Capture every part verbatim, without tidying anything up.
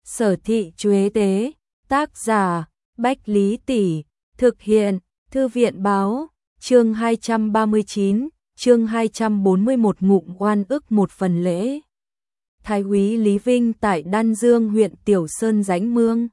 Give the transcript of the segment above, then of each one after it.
Sở Thị Chuế Tế, tác giả, Bách Lý Tỷ, thực hiện, Thư viện Báo, chương hai trăm ba mươi chín, chương hai trăm bốn mươi mốt ngụm oan ức một phần lễ. Thái úy Lý Vinh tại Đan Dương huyện Tiểu Sơn Rãnh Mương.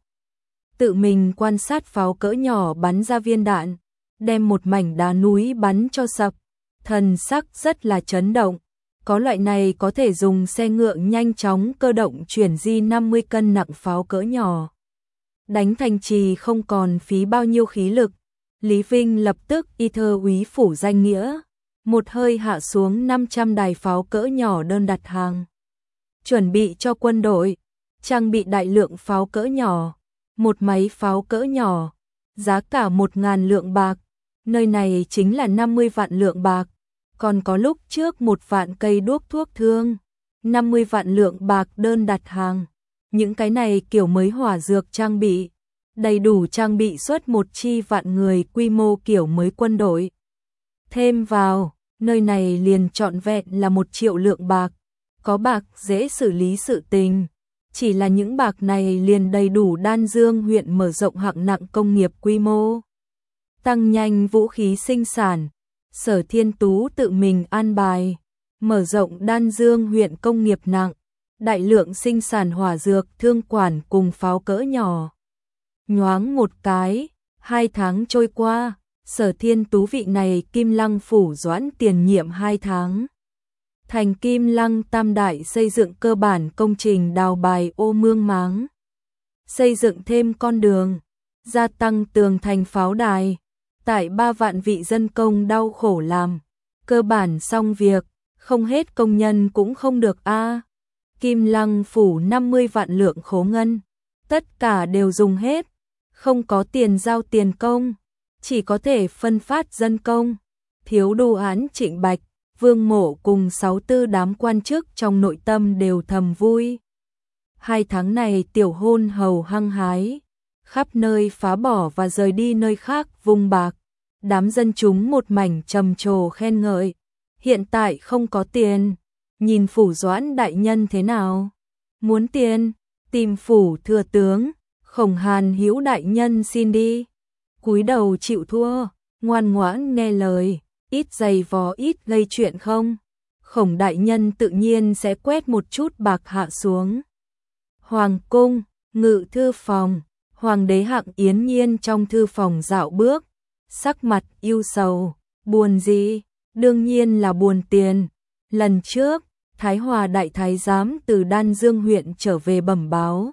Tự mình quan sát pháo cỡ nhỏ bắn ra viên đạn, đem một mảnh đá núi bắn cho sập, thần sắc rất là chấn động. Có loại này có thể dùng xe ngựa nhanh chóng cơ động chuyển di năm mươi cân nặng pháo cỡ nhỏ. Đánh thành trì không còn phí bao nhiêu khí lực. Lý Vinh lập tức y thơ úy phủ danh nghĩa, một hơi hạ xuống năm trăm đài pháo cỡ nhỏ đơn đặt hàng. Chuẩn bị cho quân đội, trang bị đại lượng pháo cỡ nhỏ, một máy pháo cỡ nhỏ, giá cả một ngàn lượng bạc, nơi này chính là năm mươi vạn lượng bạc. Còn có lúc trước một vạn cây đuốc thuốc thương, năm mươi vạn lượng bạc đơn đặt hàng. Những cái này kiểu mới hỏa dược trang bị, đầy đủ trang bị suốt một chi vạn người quy mô kiểu mới quân đội. Thêm vào, nơi này liền trọn vẹn là một triệu lượng bạc, có bạc dễ xử lý sự tình. Chỉ là những bạc này liền đầy đủ Đan Dương huyện mở rộng hạng nặng công nghiệp quy mô, tăng nhanh vũ khí sinh sản. Sở Thiên Tú tự mình an bài, mở rộng Đan Dương huyện công nghiệp nặng, đại lượng sinh sản hỏa dược, thương quản cùng pháo cỡ nhỏ. Nhoáng một cái, hai tháng trôi qua, Sở Thiên Tú vị này Kim Lăng phủ doãn tiền nhiệm hai tháng. Thành Kim Lăng tam đại xây dựng cơ bản công trình đào bài ô mương máng, xây dựng thêm con đường, gia tăng tường thành pháo đài. Tại ba vạn vị dân công đau khổ làm, cơ bản xong việc, không hết công nhân cũng không được a. À. Kim Lăng phủ năm mươi vạn lượng khố ngân, tất cả đều dùng hết, không có tiền giao tiền công, chỉ có thể phân phát dân công. Thiếu đô án Trịnh Bạch, Vương Mộ cùng sáu tư đám quan chức trong nội tâm đều thầm vui. Hai tháng này tiểu hôn hầu hăng hái, khắp nơi phá bỏ và rời đi nơi khác vùng bạc. Đám dân chúng một mảnh trầm trồ khen ngợi. Hiện tại không có tiền, nhìn phủ doãn đại nhân thế nào? Muốn tiền, tìm phủ thừa tướng, Khổng Hàn Hữu đại nhân xin đi. Cúi đầu chịu thua, ngoan ngoãn nghe lời, ít giày vò ít gây chuyện không? Khổng đại nhân tự nhiên sẽ quét một chút bạc hạ xuống. Hoàng cung, ngự thư phòng, hoàng đế Hạng Yến Nhiên trong thư phòng dạo bước, sắc mặt ưu sầu. Buồn gì? Đương nhiên là buồn tiền. Lần trước, Thái Hòa đại thái giám từ Đan Dương huyện trở về bẩm báo,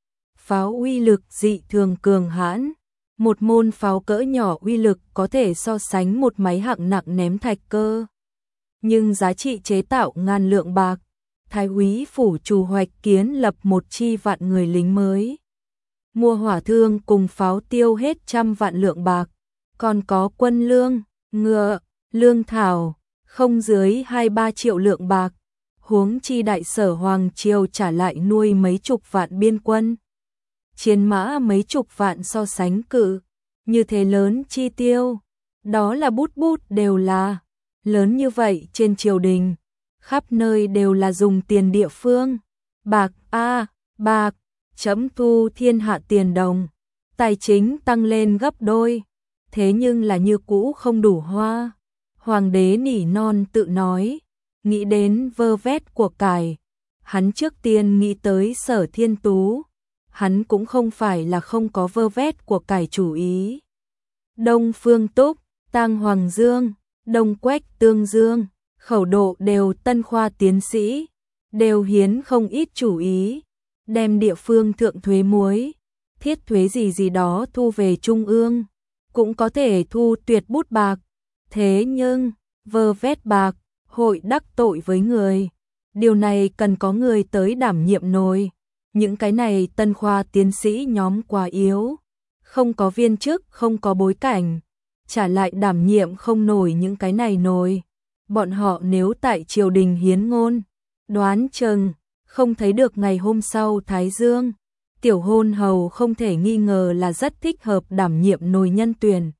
pháo uy lực dị thường cường hãn, một môn pháo cỡ nhỏ uy lực có thể so sánh một máy hạng nặng ném thạch cơ, nhưng giá trị chế tạo ngàn lượng bạc. Thái úy phủ Trù Hoạch Kiến lập một chi vạn người lính mới, mua hỏa thương cùng pháo tiêu hết trăm vạn lượng bạc, còn có quân lương, ngựa, lương thảo, không dưới hai ba triệu lượng bạc. Huống chi đại sở Hoàng Triều trả lại nuôi mấy chục vạn biên quân, chiến mã mấy chục vạn so sánh cự, như thế lớn chi tiêu, đó là bút bút đều là lớn như vậy. Trên triều đình, khắp nơi đều là dùng tiền địa phương, bạc a à, bạc, chấm thu thiên hạ tiền đồng, tài chính tăng lên gấp đôi, thế nhưng là như cũ không đủ hoa. Hoàng đế nỉ non tự nói, nghĩ đến vơ vét của cải, hắn trước tiên nghĩ tới Sở Thiên Tú, hắn cũng không phải là không có vơ vét của cải chủ ý. Đông Phương Túc, Tang Hoàng Dương, Đông Quách Tương Dương, khẩu độ đều tân khoa tiến sĩ, đều hiến không ít chủ ý, đem địa phương thượng thuế muối, thiết thuế gì gì đó thu về trung ương, cũng có thể thu tuyệt bút bạc. Thế nhưng, vơ vét bạc, hội đắc tội với người. Điều này cần có người tới đảm nhiệm nổi. Những cái này tân khoa tiến sĩ nhóm quá yếu, không có viên chức, không có bối cảnh, trả lại đảm nhiệm không nổi những cái này nổi. Bọn họ nếu tại triều đình hiến ngôn, đoán chừng không thấy được ngày hôm sau Thái Dương. Tiểu hôn hầu không thể nghi ngờ là rất thích hợp đảm nhiệm nổi nhân tuyển.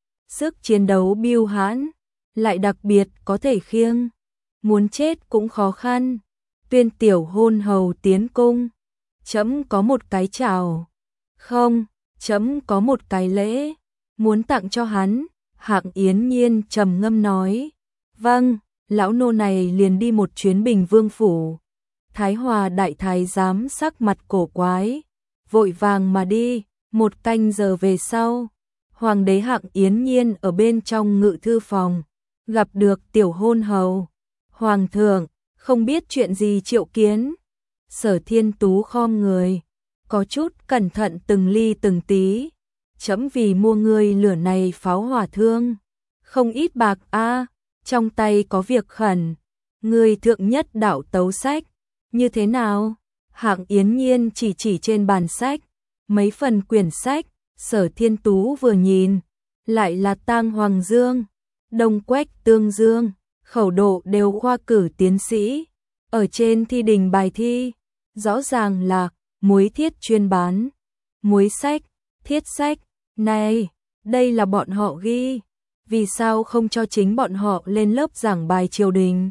Sức chiến đấu biêu hãn, lại đặc biệt có thể khiêng, muốn chết cũng khó khăn. Tuyên tiểu hôn hầu tiến cung, Trẫm có một cái chào. Không, trẫm có một cái lễ, muốn tặng cho hắn. Hạng Yến Nhiên trầm ngâm nói. Vâng, lão nô này liền đi một chuyến Bình Vương phủ. Thái Hòa đại thái giám sắc mặt cổ quái, vội vàng mà đi. Một canh giờ về sau, Hoàng đế Hạng Yến Nhiên ở bên trong ngự thư phòng, gặp được tiểu hôn hầu. Hoàng thượng, không biết chuyện gì triệu kiến. Sở Thiên Tú khom người, có chút cẩn thận từng ly từng tí. Trẫm vì mua ngươi lửa này pháo hỏa thương, không ít bạc a, trong tay có việc khẩn. Ngươi thượng nhất đạo tấu sách, như thế nào? Hạng Yến Nhiên chỉ chỉ trên bàn sách, mấy phần quyển sách. Sở Thiên Tú vừa nhìn, lại là Tang Hoàng Dương, Đông Quách Tương Dương, khẩu độ đều khoa cử tiến sĩ. Ở trên thi đình bài thi, rõ ràng là muối thiết chuyên bán. Muối sách, thiết sách, này, đây là bọn họ ghi, vì sao không cho chính bọn họ lên lớp giảng bài triều đình?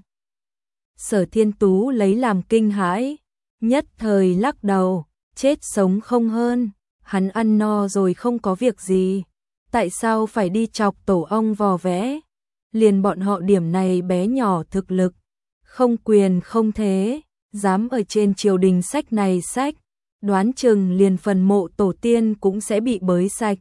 Sở Thiên Tú lấy làm kinh hãi, nhất thời lắc đầu, chết sống không hơn. Hắn ăn no rồi không có việc gì, tại sao phải đi chọc tổ ong vò vẽ? Liền bọn họ điểm này bé nhỏ thực lực, không quyền không thế, dám ở trên triều đình sách này sách, đoán chừng liền phần mộ tổ tiên cũng sẽ bị bới sạch.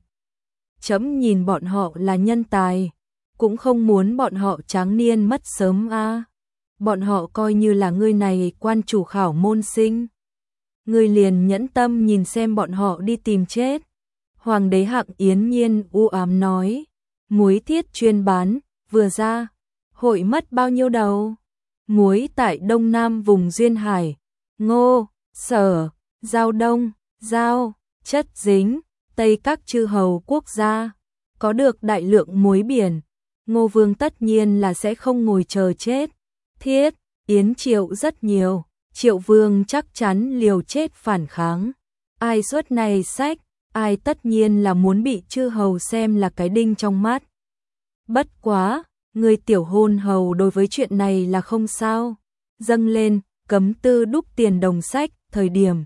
Trẫm nhìn bọn họ là nhân tài, cũng không muốn bọn họ tráng niên mất sớm a. Bọn họ coi như là ngươi này quan chủ khảo môn sinh, ngươi liền nhẫn tâm nhìn xem bọn họ đi tìm chết. Hoàng đế Hạng Yến Nhiên u ám nói, muối thiết chuyên bán, vừa ra, hội mất bao nhiêu đầu? Muối tại Đông Nam vùng Duyên Hải, Ngô, Sở, Giao Đông, Giao, Chất Dính, Tây các chư hầu quốc gia, có được đại lượng muối biển. Ngô Vương tất nhiên là sẽ không ngồi chờ chết. Thiết, Yến Triệu rất nhiều. Triệu Vương chắc chắn liều chết phản kháng. Ai suốt này sách, ai tất nhiên là muốn bị chư hầu xem là cái đinh trong mắt. Bất quá, người tiểu hôn hầu đối với chuyện này là không sao. Dâng lên, cấm tư đúc tiền đồng sách, thời điểm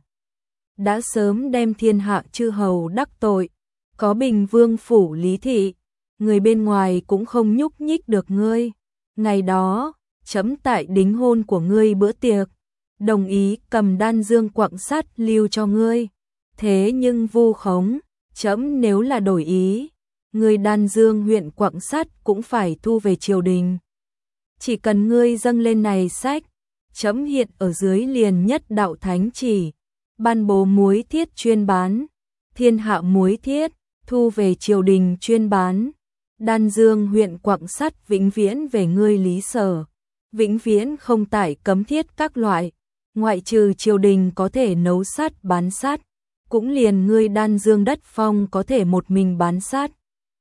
đã sớm đem thiên hạ chư hầu đắc tội. Có Bình Vương phủ lý thị, người bên ngoài cũng không nhúc nhích được ngươi. Ngày đó, chấm tại đính hôn của ngươi bữa tiệc, đồng ý cầm đan dương quặng sắt lưu cho ngươi. Thế nhưng vu khống, chấm nếu là đổi ý, ngươi đan dương huyện quặng sắt cũng phải thu về triều đình. Chỉ cần ngươi dâng lên này sách, chấm hiện ở dưới liền nhất đạo thánh chỉ, ban bố muối thiết chuyên bán, thiên hạ muối thiết, thu về triều đình chuyên bán. Đan dương huyện quặng sắt vĩnh viễn về ngươi lý sở, vĩnh viễn không tải cấm thiết các loại. Ngoại trừ triều đình có thể nấu sắt bán sắt, cũng liền ngươi đan dương đất phong có thể một mình bán sắt.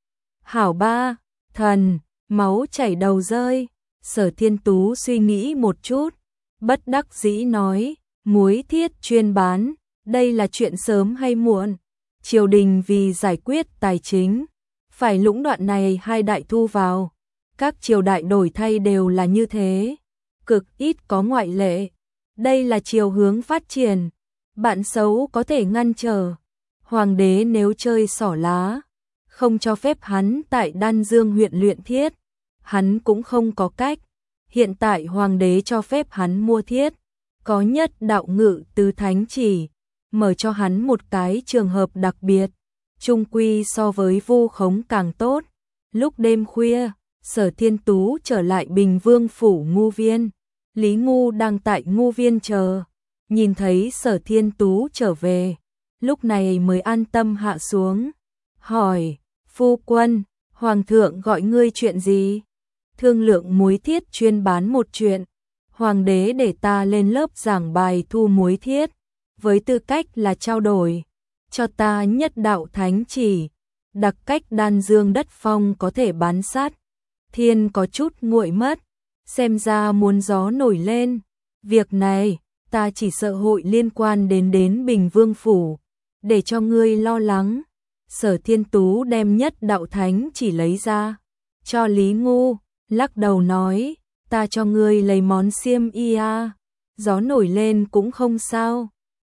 Hảo ba, thần, máu chảy đầu rơi. Sở Thiên Tú suy nghĩ một chút, bất đắc dĩ nói, muối thiết chuyên bán, đây là chuyện sớm hay muộn? Triều đình vì giải quyết tài chính, phải lũng đoạn này hai đại thu vào. Các triều đại đổi thay đều là như thế, cực ít có ngoại lệ. Đây là chiều hướng phát triển, bạn xấu có thể ngăn trở. Hoàng đế nếu chơi xỏ lá, không cho phép hắn tại Đan Dương huyện luyện thiết, hắn cũng không có cách. Hiện tại hoàng đế cho phép hắn mua thiết, có nhất đạo ngự tứ thánh chỉ, mở cho hắn một cái trường hợp đặc biệt, chung quy so với vu khống càng tốt. Lúc đêm khuya, Sở Thiên Tú trở lại Bình Vương phủ Ngu Viên. Lý Ngu đang tại Ngu Viên chờ, nhìn thấy Sở Thiên Tú trở về, lúc này mới an tâm hạ xuống, hỏi, phu quân, hoàng thượng gọi ngươi chuyện gì? Thương lượng muối thiết chuyên bán một chuyện, hoàng đế để ta lên lớp giảng bài thu muối thiết, với tư cách là trao đổi, cho ta nhất đạo thánh chỉ, đặc cách Đan Dương đất phong có thể bán sắt. Thiên có chút nguội mất, xem ra muốn gió nổi lên. Việc này, ta chỉ sợ hội liên quan đến đến Bình Vương phủ, để cho ngươi lo lắng. Sở Thiên Tú đem nhất đạo thánh chỉ lấy ra, cho Lý Ngu, lắc đầu nói, ta cho ngươi lấy món xiêm y a, gió nổi lên cũng không sao.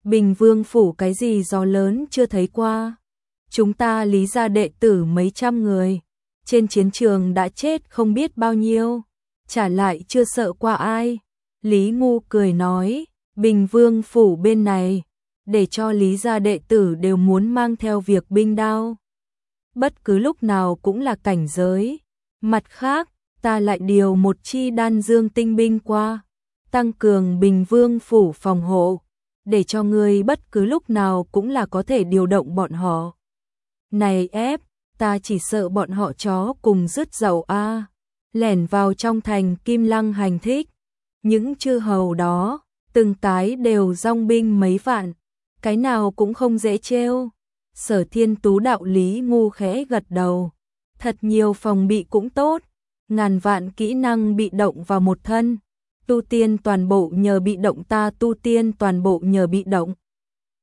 Bình Vương phủ cái gì gió lớn chưa thấy qua. Chúng ta Lý gia đệ tử mấy trăm người, trên chiến trường đã chết không biết bao nhiêu, trả lại chưa sợ qua ai. Lý Ngu cười nói, Bình Vương phủ bên này, để cho Lý gia đệ tử đều muốn mang theo việc binh đao. Bất cứ lúc nào cũng là cảnh giới. Mặt khác, ta lại điều một chi đan dương tinh binh qua, tăng cường Bình Vương phủ phòng hộ, để cho ngươi bất cứ lúc nào cũng là có thể điều động bọn họ. Này ép, ta chỉ sợ bọn họ chó cùng rứt dậu a. Lẻn vào trong thành Kim Lăng hành thích. Những chư hầu đó, từng cái đều dòng binh mấy vạn, cái nào cũng không dễ trêu. Sở Thiên Tú đạo Lý Ngu khẽ gật đầu. Thật nhiều phòng bị cũng tốt, ngàn vạn kỹ năng bị động vào một thân. Tu tiên toàn bộ nhờ bị động, ta tu tiên toàn bộ nhờ bị động.